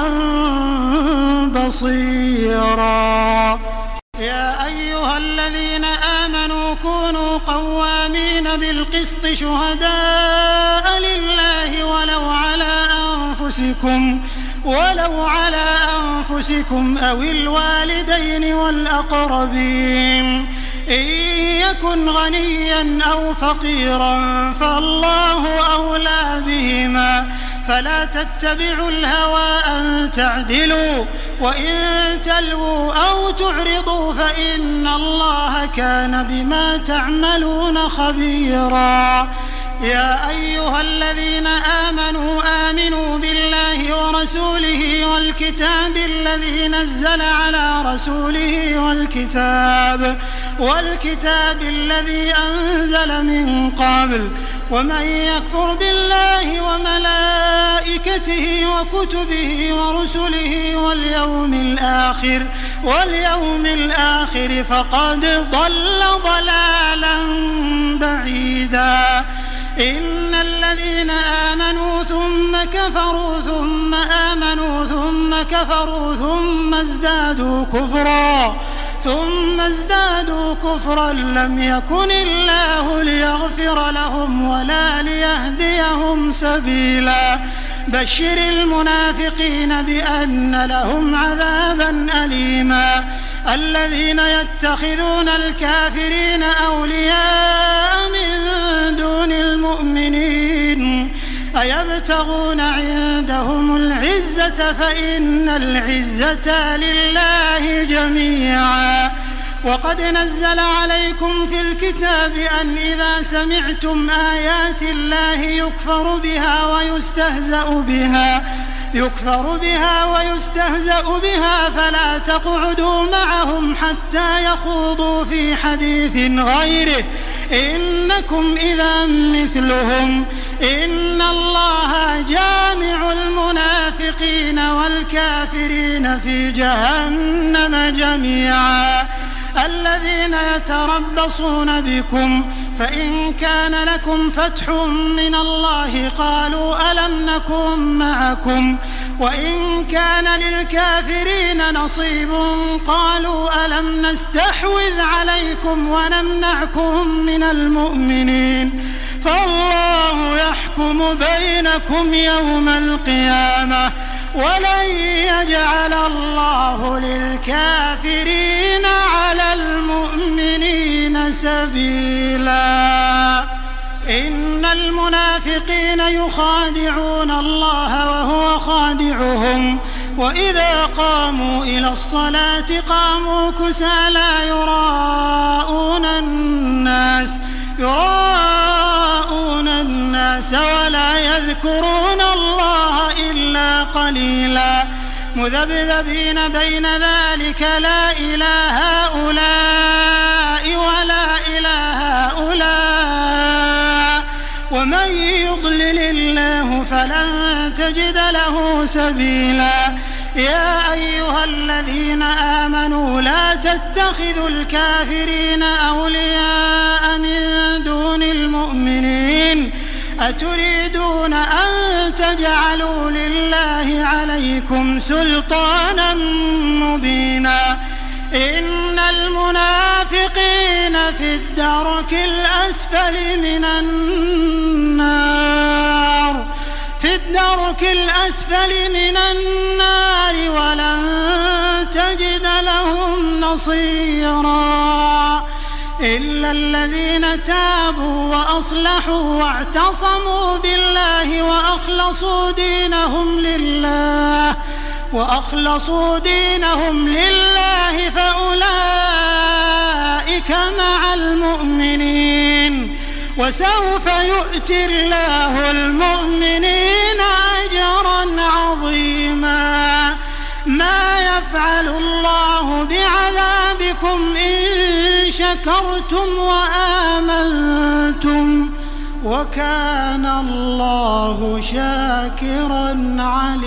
بصيرا يا أيها الذين آمنوا كونوا قوامين بالقسط شهداء لله ولو على أنفسكم ولو على أنفسكم أو الوالدين والأقربين إن يكن غنيا أو فقيرا فالله أولى بهما فلا تتبعوا الهوى أن تعدلوا وإن تلووا أو تعرضوا فإن الله كان بما تعملون خبيرا يا أيها الذين آمنوا آمنوا بالله ورسوله والكتاب الذي نزل على رسوله والكتاب والكتاب الذي أنزل من قبل ومن يكفر بالله وملائكته وكتبه ورسله واليوم الآخر واليوم الآخر فقد ضل ضلالا بعيدا. إن الذين آمنوا ثم كفروا ثم آمنوا ثم كفروا ثم ازدادوا كفرا ثم ازدادوا كفرا لم يكن الله ليغفر لهم ولا ليهديهم سبيلا. بشر المنافقين بأن لهم عذابا أليما. الذين يتخذون الكافرين أولياء من دون المؤمنين أيبتغون عندهم العزة فإن العزة لله جميعا. وقد نزل عليكم في الكتاب أن إذا سمعتم آيات الله يكفر بها ويستهزأ بها يكفر بها ويستهزأ بها فلا تقعدوا معهم حتى يخوضوا في حديث غيره إنكم إذا مثلهم. إن الله جامع المنافقين والكافرين في جهنم جميعا. الذين يتربصون بكم فإن كان لكم فتح من الله قالوا ألم نكن معكم وإن كان للكافرين نصيب قالوا ألم نستحوذ عليكم ونمنعكم من المؤمنين فالله يحكم بينكم يوم القيامة ولن يجعل الله للكافرين على المؤمنين سبيلا. إن المنافقين يخادعون الله وهو خادعهم وإذا قاموا إلى الصلاة قاموا كسالى يراءون الناس يراءون الناس ولا يذكرون الله إلا قليلا. مذبذبين بين ذلك لا إله هؤلاء ولا إله هؤلاء ومن يضلل الله فلن تجد له سبيلا. يا أيها الذين آمنوا لا تتخذوا الكافرين أولياء من دون المؤمنين أتريدون أن تجعلوا لله عليكم سلطانا مبينا. إن المنافقين في الدرك الأسفل من النار في الدرك الأسفل من النار ولن تجد لهم نصيرا. إلا الذين تابوا وأصلحوا واعتصموا بالله وأخلصوا دينهم لله وأخلصوا دينهم لله فأولئك مع المؤمنين وسوف يؤتي الله المؤمنين أجرا عظيما. ما يفعل الله بعذابكم إن شكرتم وآمنتم وكان الله شاكرا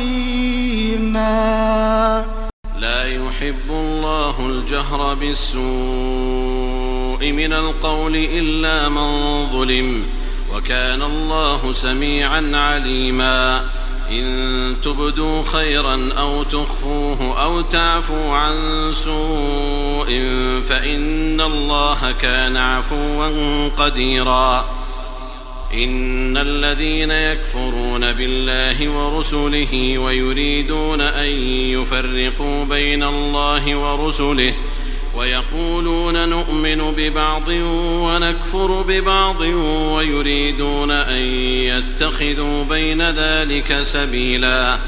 عليما. لا يحب الله الجهر بالسوء من القول إلا من ظلم وكان الله سميعا عليما. إن تبدوا خيرا أو تخفوه أو تعفوا عن سوء فإن الله كان عفوا قديرا. إن الذين يكفرون بالله ورسله ويريدون أن يفرقوا بين الله ورسله ويقولون نؤمن ببعض ونكفر ببعض ويريدون أن يتخذوا بين ذلك سبيلا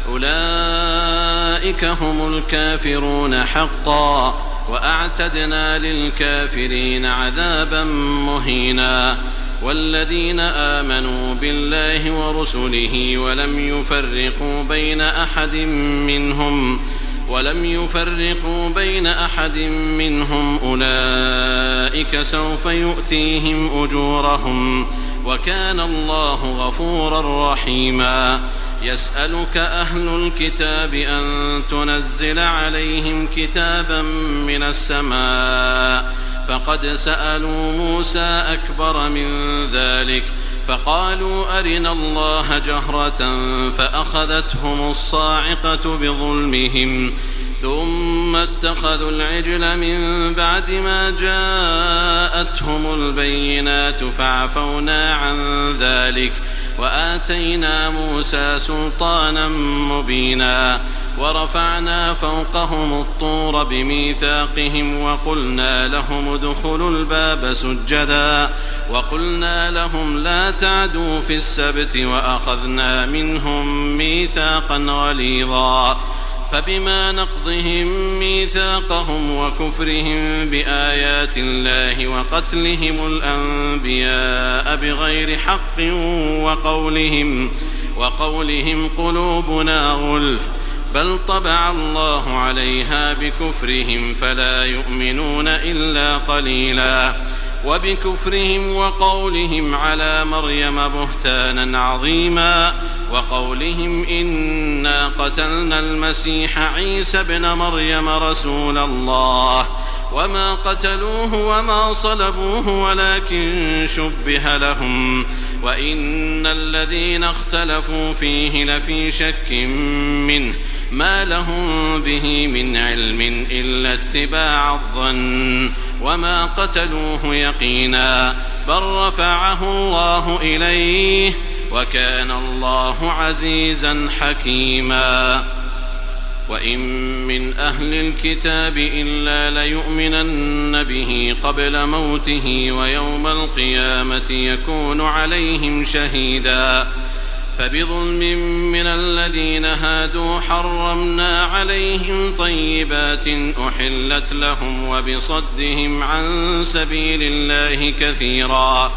أولئك هم الكافرون حقا وأعتدنا للكافرين عذابا مهينا. والذين آمنوا بالله ورسله ولم يفرقوا بين أحد منهم ولم يفرقوا بين أحد منهم أولئك سوف يؤتيهم أجورهم وكان الله غفورا رحيما. يسألك أهل الكتاب أن تنزل عليهم كتابا من السماء فقد سألوا موسى أكبر من ذلك فقالوا أرنا الله جهرة فأخذتهم الصاعقة بظلمهم ثم اتخذوا العجل من بعد ما جاءتهم البينات فعفونا عن ذلك وآتينا موسى سلطانا مبينا ورفعنا فوقهم الطور بميثاقهم وقلنا لهم ادخلوا الباب سجدا وقلنا لهم لا تعدوا في السبت وأخذنا منهم ميثاقا غليظا فبما نقضهم ميثاقهم وكفرهم بآيات الله وقتلهم الأنبياء بغير حق وقولهم, وقولهم قلوبنا غلف بل طبع الله عليها بكفرهم فلا يؤمنون إلا قليلا وبكفرهم وقولهم على مريم بهتانا عظيما وقولهم إنا قتلنا المسيح عيسى ابن مريم رسول الله وما قتلوه وما صلبوه ولكن شبه لهم وإن الذين اختلفوا فيه لفي شك منه ما لهم به من علم إلا اتباع الظن وما قتلوه يقينا بل رفعه الله إليه وكان الله عزيزا حكيما. وإن من أهل الكتاب إلا ليؤمنن به قبل موته ويوم القيامة يكون عليهم شهيدا فبظلم من الذين هادوا حرمنا عليهم طيبات أحلت لهم وبصدهم عن سبيل الله كثيرا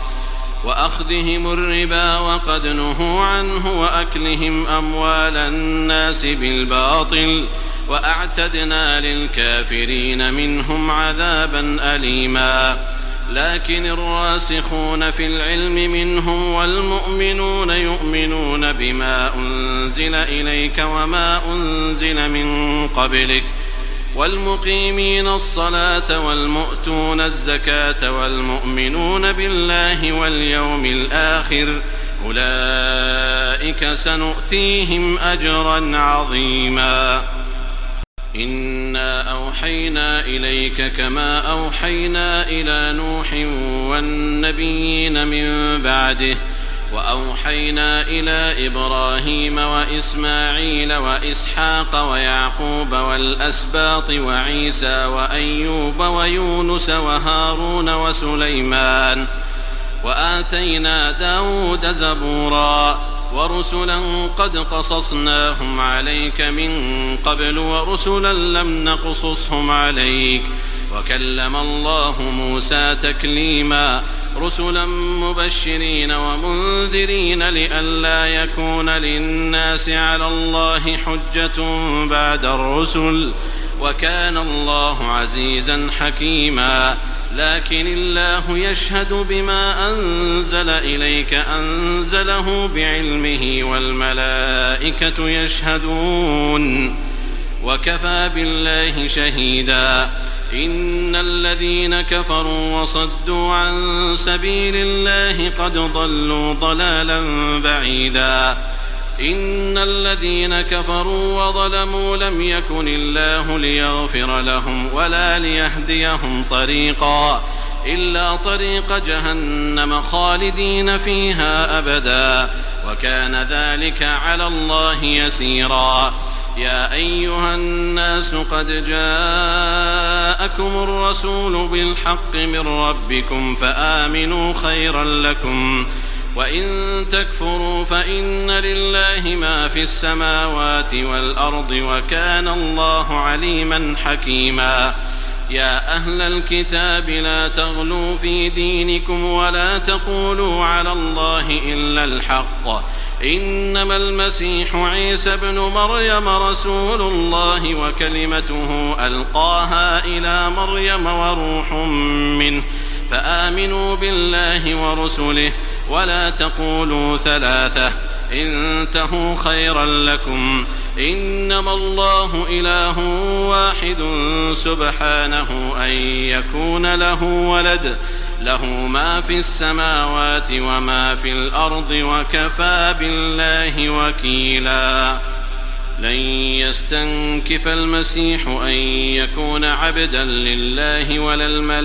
وأخذهم الربا وقد نهوا عنه وأكلهم أموال الناس بالباطل وأعتدنا للكافرين منهم عذابا أليما. لكن الراسخون في العلم منهم والمؤمنون يؤمنون بما أنزل إليك وما أنزل من قبلك والمقيمين الصلاة والمؤتون الزكاة والمؤمنون بالله واليوم الآخر أولئك سنؤتيهم أجرا عظيما. إنا أوحينا إليك كما أوحينا إلى نوح والنبيين من بعده وأوحينا إلى إبراهيم وإسماعيل وإسحاق ويعقوب والأسباط وعيسى وأيوب ويونس وهارون وسليمان وآتينا داود زبورا ورسلا قد قصصناهم عليك من قبل ورسلا لم نقصصهم عليك وكلم الله موسى تكليما رسلا مبشرين ومنذرين لئلا يكون للناس على الله حجة بعد الرسل وكان الله عزيزا حكيما. لكن الله يشهد بما أنزل إليك أنزله بعلمه والملائكة يشهدون وكفى بالله شهيدا. إن الذين كفروا وصدوا عن سبيل الله قد ضلوا ضلالا بعيدا. إن الذين كفروا وظلموا لم يكن الله ليغفر لهم ولا ليهديهم طريقا إلا طريق جهنم خالدين فيها أبدا وكان ذلك على الله يسيرا. يا أيها الناس قد جاءكم الرسول بالحق من ربكم فآمنوا خيرا لكم وإن تكفروا فإن لله ما في السماوات والأرض وكان الله عليما حكيما. يا أهل الكتاب لا تغلوا في دينكم ولا تقولوا على الله إلا الحق إنما المسيح عيسى ابن مريم رسول الله وكلمته ألقاها إلى مريم وروح منه فآمنوا بالله ورسله ولا تقولوا ثلاثة انتهوا خيرا لكم إنما الله إله واحد سبحانه أن يكون له ولد له ما في السماوات وما في الأرض وكفى بالله وكيلا لن يستنكف المسيح أن يكون عبدا لله ولا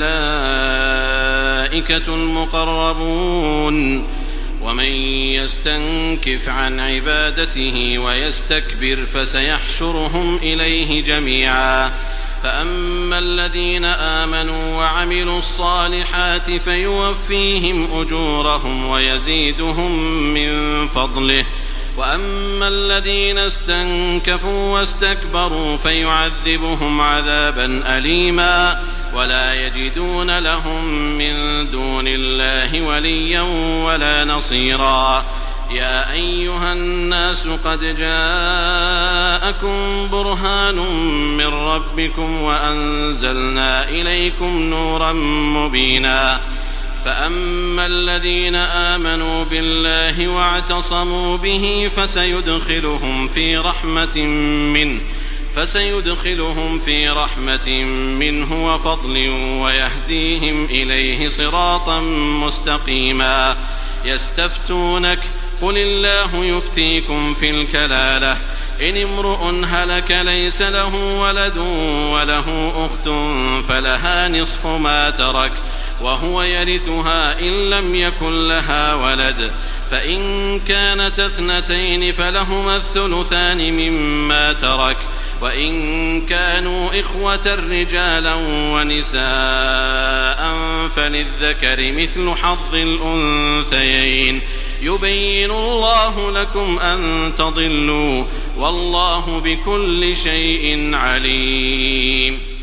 الملائكة المقربون ومن يستنكف عن عبادته ويستكبر فسيحشرهم إليه جميعا فأما الذين آمنوا وعملوا الصالحات فيوفيهم أجورهم ويزيدهم من فضله وأما الذين استنكفوا واستكبروا فيعذبهم عذابا أليما ولا يجدون لهم من دون الله وليا ولا نصيرا يا أيها الناس قد جاءكم برهان من ربكم وأنزلنا إليكم نورا مبينا فأما الذين آمنوا بالله واعتصموا به فسيدخلهم في رحمة منه فسيدخلهم في رحمة منه وفضل ويهديهم إليه صراطا مستقيما يستفتونك قل الله يفتيكم في الكلالة إن امرؤ هلك ليس له ولد وله أخت فلها نصف ما ترك وهو يرثها إن لم يكن لها ولد فإن كانت اثنتين فلهما الثلثان مما ترك وإن كانوا إخوة رجالا ونساء فللذكر مثل حظ الأنثيين يبين الله لكم أن تضلوا والله بكل شيء عليم